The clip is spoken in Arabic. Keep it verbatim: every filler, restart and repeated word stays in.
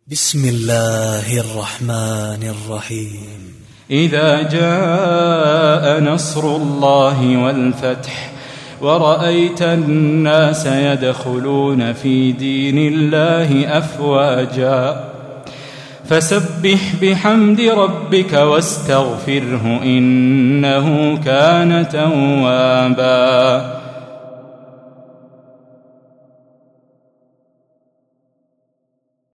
بسم الله الرحمن الرحيم. إذا جاء نصر الله والفتح ورأيت الناس يدخلون في دين الله أفواجا فسبح بحمد ربك واستغفره إنه كان توابا.